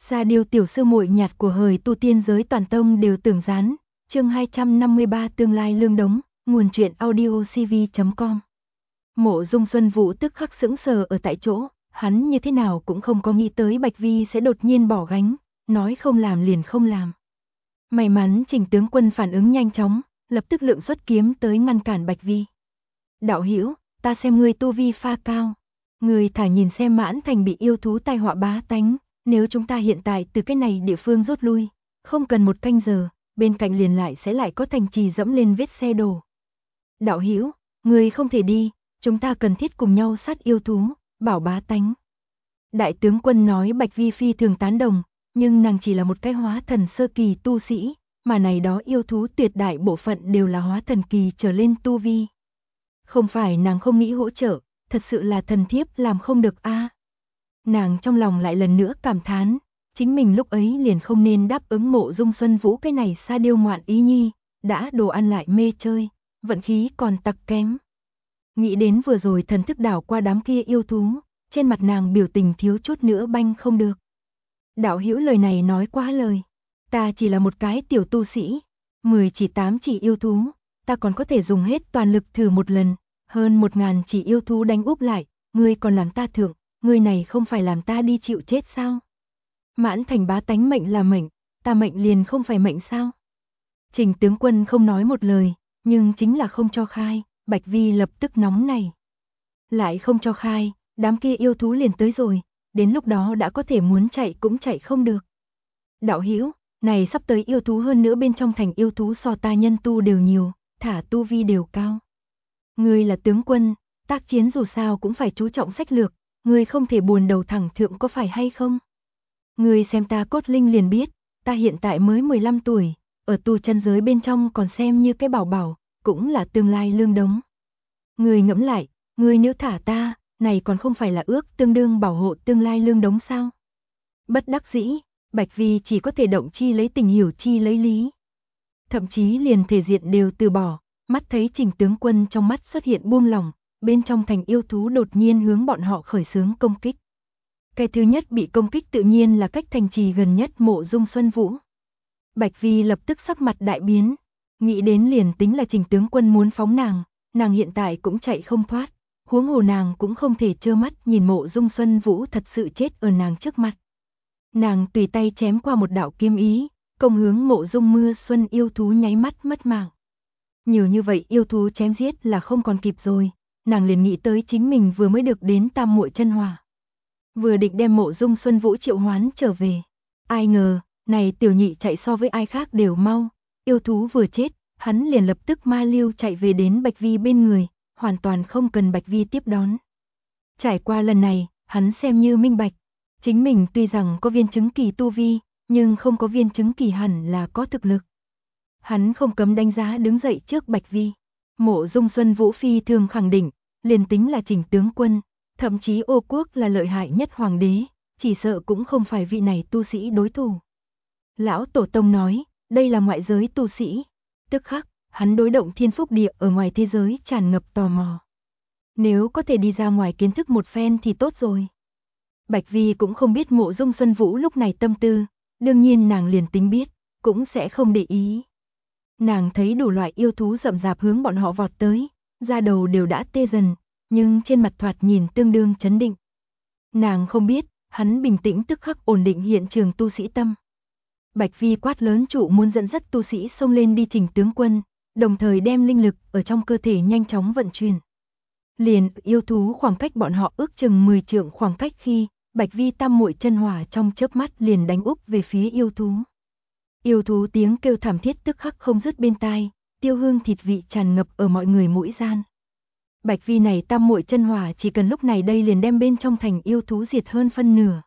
Sa Điêu tiểu sư muội nhạt của hời tu tiên giới toàn tông đều tưởng gián. Chương 253 tương lai lương đống, nguồn truyện audio cv.com. Mộ Dung Xuân Vũ tức khắc sững sờ ở tại chỗ, hắn như thế nào cũng không có nghĩ tới Bạch Vi sẽ đột nhiên bỏ gánh, nói không làm liền không làm. May mắn Trình tướng quân phản ứng nhanh chóng, lập tức lượng xuất kiếm tới ngăn cản Bạch Vi. Đạo hữu, ta xem ngươi tu vi pha cao, ngươi thả nhìn xem Mãn Thành bị yêu thú tai họa bá tánh, nếu chúng ta hiện tại từ cái này địa phương rút lui, không cần một canh giờ, bên cạnh liền lại có thành trì dẫm lên vết xe đổ. Đạo hữu, ngươi không thể đi, chúng ta cần thiết cùng nhau sát yêu thú, bảo bá tánh. Đại tướng quân nói Bạch Vi phi thường tán đồng, nhưng nàng chỉ là một cái hóa thần sơ kỳ tu sĩ, mà này đó yêu thú tuyệt đại bộ phận đều là hóa thần kỳ trở lên tu vi. Không phải nàng không nghĩ hỗ trợ, thật sự là thần thiếp làm không được a. Nàng trong lòng lại lần nữa cảm thán, chính mình lúc ấy liền không nên đáp ứng Mộ Dung Xuân Vũ cái này Sa Điêu ngoạn ý nhi, đã đồ ăn lại mê chơi, vận khí còn tặc kém. Nghĩ đến vừa rồi thần thức đảo qua đám kia yêu thú, trên mặt nàng biểu tình thiếu chút nữa banh không được. Đạo hữu lời này nói quá lời, ta chỉ là một cái tiểu tu sĩ, 10 chỉ 8 chỉ yêu thú, ta còn có thể dùng hết toàn lực thử một lần, hơn 1000 chỉ yêu thú đánh úp lại, ngươi còn làm ta thượng, ngươi này không phải làm ta đi chịu chết sao? Mãn Thành bá tánh mệnh là mệnh, ta mệnh liền không phải mệnh sao? Trình tướng quân không nói một lời, nhưng chính là không cho khai, Bạch Vi lập tức nóng này. Lại không cho khai, đám kia yêu thú liền tới rồi, đến lúc đó đã có thể muốn chạy cũng chạy không được. Đạo hữu, này sắp tới yêu thú hơn nữa bên trong thành yêu thú so ta nhân tu đều nhiều, thả tu vi đều cao. Ngươi là tướng quân, tác chiến dù sao cũng phải chú trọng sách lược, ngươi không thể buồn đầu thẳng thượng có phải hay không? Ngươi xem ta cốt linh liền biết, ta hiện tại mới 15 tuổi, ở tu chân giới bên trong còn xem như cái bảo bảo, cũng là tương lai lương đống. Ngươi ngẫm lại, ngươi nếu thả ta, này còn không phải là ước tương đương bảo hộ tương lai lương đống sao? Bất đắc dĩ, Bạch Vi chỉ có thể động chi lấy tình hiểu chi lấy lý. Thậm chí liền thể diện đều từ bỏ, mắt thấy Trình tướng quân trong mắt xuất hiện buông lỏng, bên trong thành yêu thú đột nhiên hướng bọn họ khởi xướng công kích. Cái thứ nhất bị công kích tự nhiên là cách thành trì gần nhất Mộ Dung Xuân Vũ. Bạch Vi lập tức sắc mặt đại biến, nghĩ đến liền tính là Trình tướng quân muốn phóng nàng hiện tại cũng chạy không thoát, huống hồ nàng cũng không thể trơ mắt nhìn Mộ Dung Xuân Vũ thật sự chết ở nàng trước mặt. Nàng tùy tay chém qua một đạo kiếm ý, công hướng Mộ Dung Mưa Xuân yêu thú nháy mắt mất mạng. Nhiều như vậy yêu thú chém giết là không còn kịp rồi, nàng liền nghĩ tới chính mình vừa mới được đến Tam Muội Chân Hỏa. Vừa định đem Mộ Dung Xuân Vũ triệu hoán trở về, ai ngờ, này tiểu nhị chạy so với ai khác đều mau, yêu thú vừa chết, hắn liền lập tức ma lưu chạy về đến Bạch Vi bên người, hoàn toàn không cần Bạch Vi tiếp đón. Trải qua lần này, hắn xem như minh bạch, chính mình tuy rằng có viên chứng kỳ tu vi, nhưng không có viên chứng kỳ hẳn là có thực lực. Hắn không cấm đánh giá đứng dậy trước Bạch Vi. Mộ Dung Xuân Vũ phi thường khẳng định, liền tính là Trình tướng quân, thậm chí Ô Quốc là lợi hại nhất hoàng đế, chỉ sợ cũng không phải vị này tu sĩ đối thủ. Lão Tổ Tông nói, đây là ngoại giới tu sĩ. Tức khắc, hắn đối động thiên phúc địa ở ngoài thế giới tràn ngập tò mò. Nếu có thể đi ra ngoài kiến thức một phen thì tốt rồi. Bạch Vi cũng không biết Mộ Dung Xuân Vũ lúc này tâm tư, đương nhiên nàng liền tính biết, cũng sẽ không để ý. Nàng thấy đủ loại yêu thú rậm rạp hướng bọn họ vọt tới, da đầu đều đã tê dần, nhưng trên mặt thoạt nhìn tương đương chấn định. Nàng không biết, hắn bình tĩnh tức khắc ổn định hiện trường tu sĩ tâm. Bạch Vi quát lớn trụ muốn dẫn dắt tu sĩ xông lên đi Trình tướng quân, đồng thời đem linh lực ở trong cơ thể nhanh chóng vận chuyển. Liền yêu thú khoảng cách bọn họ ước chừng 10 trượng khoảng cách khi, Bạch Vi Tam Muội Chân Hỏa trong chớp mắt liền đánh úp về phía yêu thú. Yêu thú tiếng kêu thảm thiết tức khắc không dứt bên tai, tiêu hương thịt vị tràn ngập ở mọi người mũi gian. Bạch Vi này Tam Muội Chân Hỏa chỉ cần lúc này đây liền đem bên trong thành yêu thú diệt hơn phân nửa.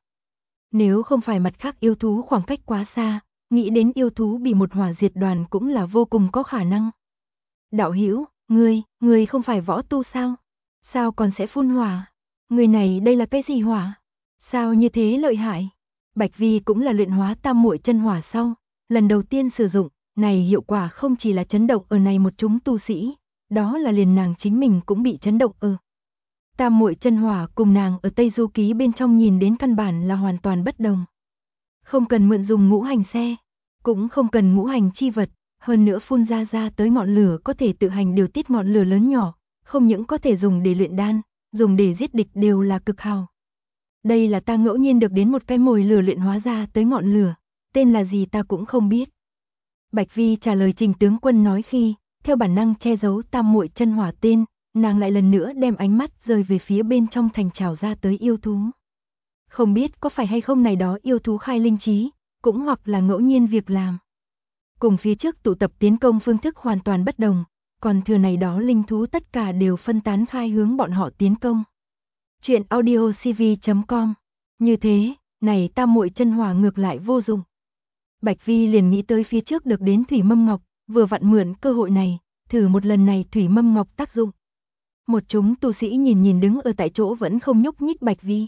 Nếu không phải mặt khác yêu thú khoảng cách quá xa, nghĩ đến yêu thú bị một hỏa diệt đoàn cũng là vô cùng có khả năng. Đạo hữu, ngươi không phải võ tu sao? Sao còn sẽ phun hỏa? Người này đây là cái gì hỏa? Sao như thế lợi hại? Bạch Vi cũng là luyện hóa Tam Muội Chân Hỏa sau, lần đầu tiên sử dụng, này hiệu quả không chỉ là chấn động ở này một chúng tu sĩ, đó là liền nàng chính mình cũng bị chấn động ở. Tam Muội Chân Hỏa cùng nàng ở Tây Du Ký bên trong nhìn đến căn bản là hoàn toàn bất đồng. Không cần mượn dùng ngũ hành xe, cũng không cần ngũ hành chi vật, hơn nữa phun ra tới ngọn lửa có thể tự hành điều tiết ngọn lửa lớn nhỏ, không những có thể dùng để luyện đan, dùng để giết địch đều là cực hào. Đây là ta ngẫu nhiên được đến một cái mồi lửa luyện hóa ra tới ngọn lửa, tên là gì ta cũng không biết. Bạch Vi trả lời Trình tướng quân nói khi, theo bản năng che giấu tam muội chân hỏa tên, nàng lại lần nữa đem ánh mắt rơi về phía bên trong thành trào ra tới yêu thú. Không biết có phải hay không này đó yêu thú khai linh trí, cũng hoặc là ngẫu nhiên việc làm. Cùng phía trước tụ tập tiến công phương thức hoàn toàn bất đồng, còn thừa này đó linh thú tất cả đều phân tán khai hướng bọn họ tiến công. Chuyện audiocv.com. Như thế, này tam muội chân hỏa ngược lại vô dụng. Bạch Vi liền nghĩ tới phía trước được đến thủy mâm ngọc, vừa vặn mượn cơ hội này, thử một lần này thủy mâm ngọc tác dụng. Một chúng tu sĩ nhìn đứng ở tại chỗ vẫn không nhúc nhích Bạch Vi.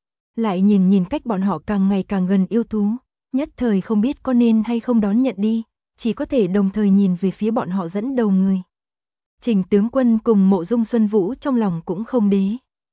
Lại nhìn cách bọn họ càng ngày càng gần yêu thú, nhất thời không biết có nên hay không đón nhận đi, chỉ có thể đồng thời nhìn về phía bọn họ dẫn đầu người. Trình tướng quân cùng Mộ Dung Xuân Vũ trong lòng cũng không đế.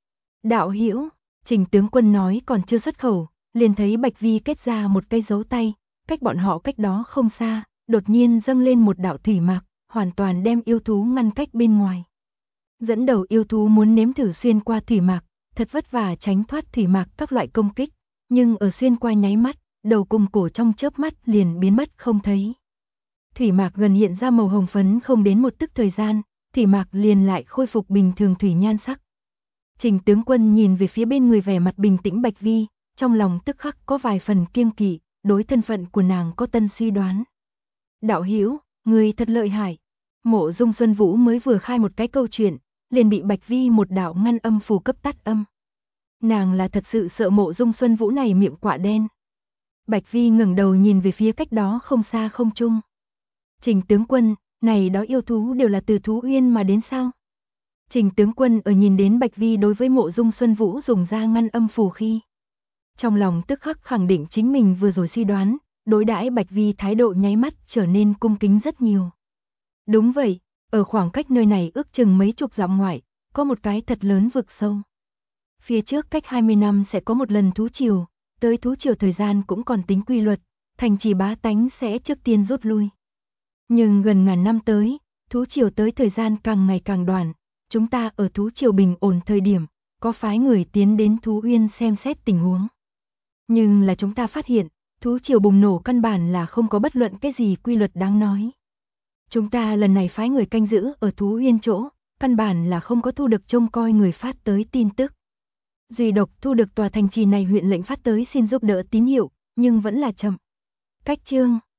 Đạo hữu, Trình tướng quân nói còn chưa xuất khẩu, liền thấy Bạch Vi kết ra một cái dấu tay, cách bọn họ cách đó không xa, đột nhiên dâng lên một đạo thủy mạc, hoàn toàn đem yêu thú ngăn cách bên ngoài. Dẫn đầu yêu thú muốn nếm thử xuyên qua thủy mạc, thật vất vả tránh thoát thủy mạc các loại công kích, nhưng ở xuyên qua nháy mắt, đầu cùng cổ trong chớp mắt liền biến mất không thấy. Thủy mạc gần hiện ra màu hồng phấn không đến một tức thời gian, thủy mạc liền lại khôi phục bình thường thủy nhan sắc. Trình tướng quân nhìn về phía bên người vẻ mặt bình tĩnh Bạch Vi, trong lòng tức khắc có vài phần kiêng kỵ, đối thân phận của nàng có tân suy đoán. Đạo hữu, người thật lợi hại. Mộ Dung Xuân Vũ mới vừa khai một cái câu chuyện, liền bị Bạch Vi một đạo ngăn âm phù cấp tắt âm. Nàng là thật sự sợ Mộ Dung Xuân Vũ này miệng quạ đen. Bạch Vi ngẩng đầu nhìn về phía cách đó không xa không trung. Trình tướng quân, này đó yêu thú đều là từ Thú Uyên mà đến sao? Trình tướng quân ở nhìn đến Bạch Vi đối với Mộ Dung Xuân Vũ dùng ra ngăn âm phù khi, trong lòng tức khắc khẳng định chính mình vừa rồi suy đoán, đối đãi Bạch Vi thái độ nháy mắt trở nên cung kính rất nhiều. Đúng vậy, ở khoảng cách nơi này ước chừng mấy chục dặm ngoại, có một cái thật lớn vực sâu. Phía trước cách 20 năm sẽ có một lần thú triều, tới thú triều thời gian cũng còn tính quy luật, thành trì bá tánh sẽ trước tiên rút lui. Nhưng gần ngàn năm tới, thú triều tới thời gian càng ngày càng đoạn, chúng ta ở thú triều bình ổn thời điểm, có phái người tiến đến Thú Uyên xem xét tình huống. Nhưng là chúng ta phát hiện, thú triều bùng nổ căn bản là không có bất luận cái gì quy luật đáng nói. Chúng ta lần này phái người canh giữ ở Thú Uyên chỗ, căn bản là không có thu được trông coi người phát tới tin tức. Duy độc thu được tòa thành trì này huyện lệnh phát tới xin giúp đỡ tín hiệu, nhưng vẫn là chậm. Cách chương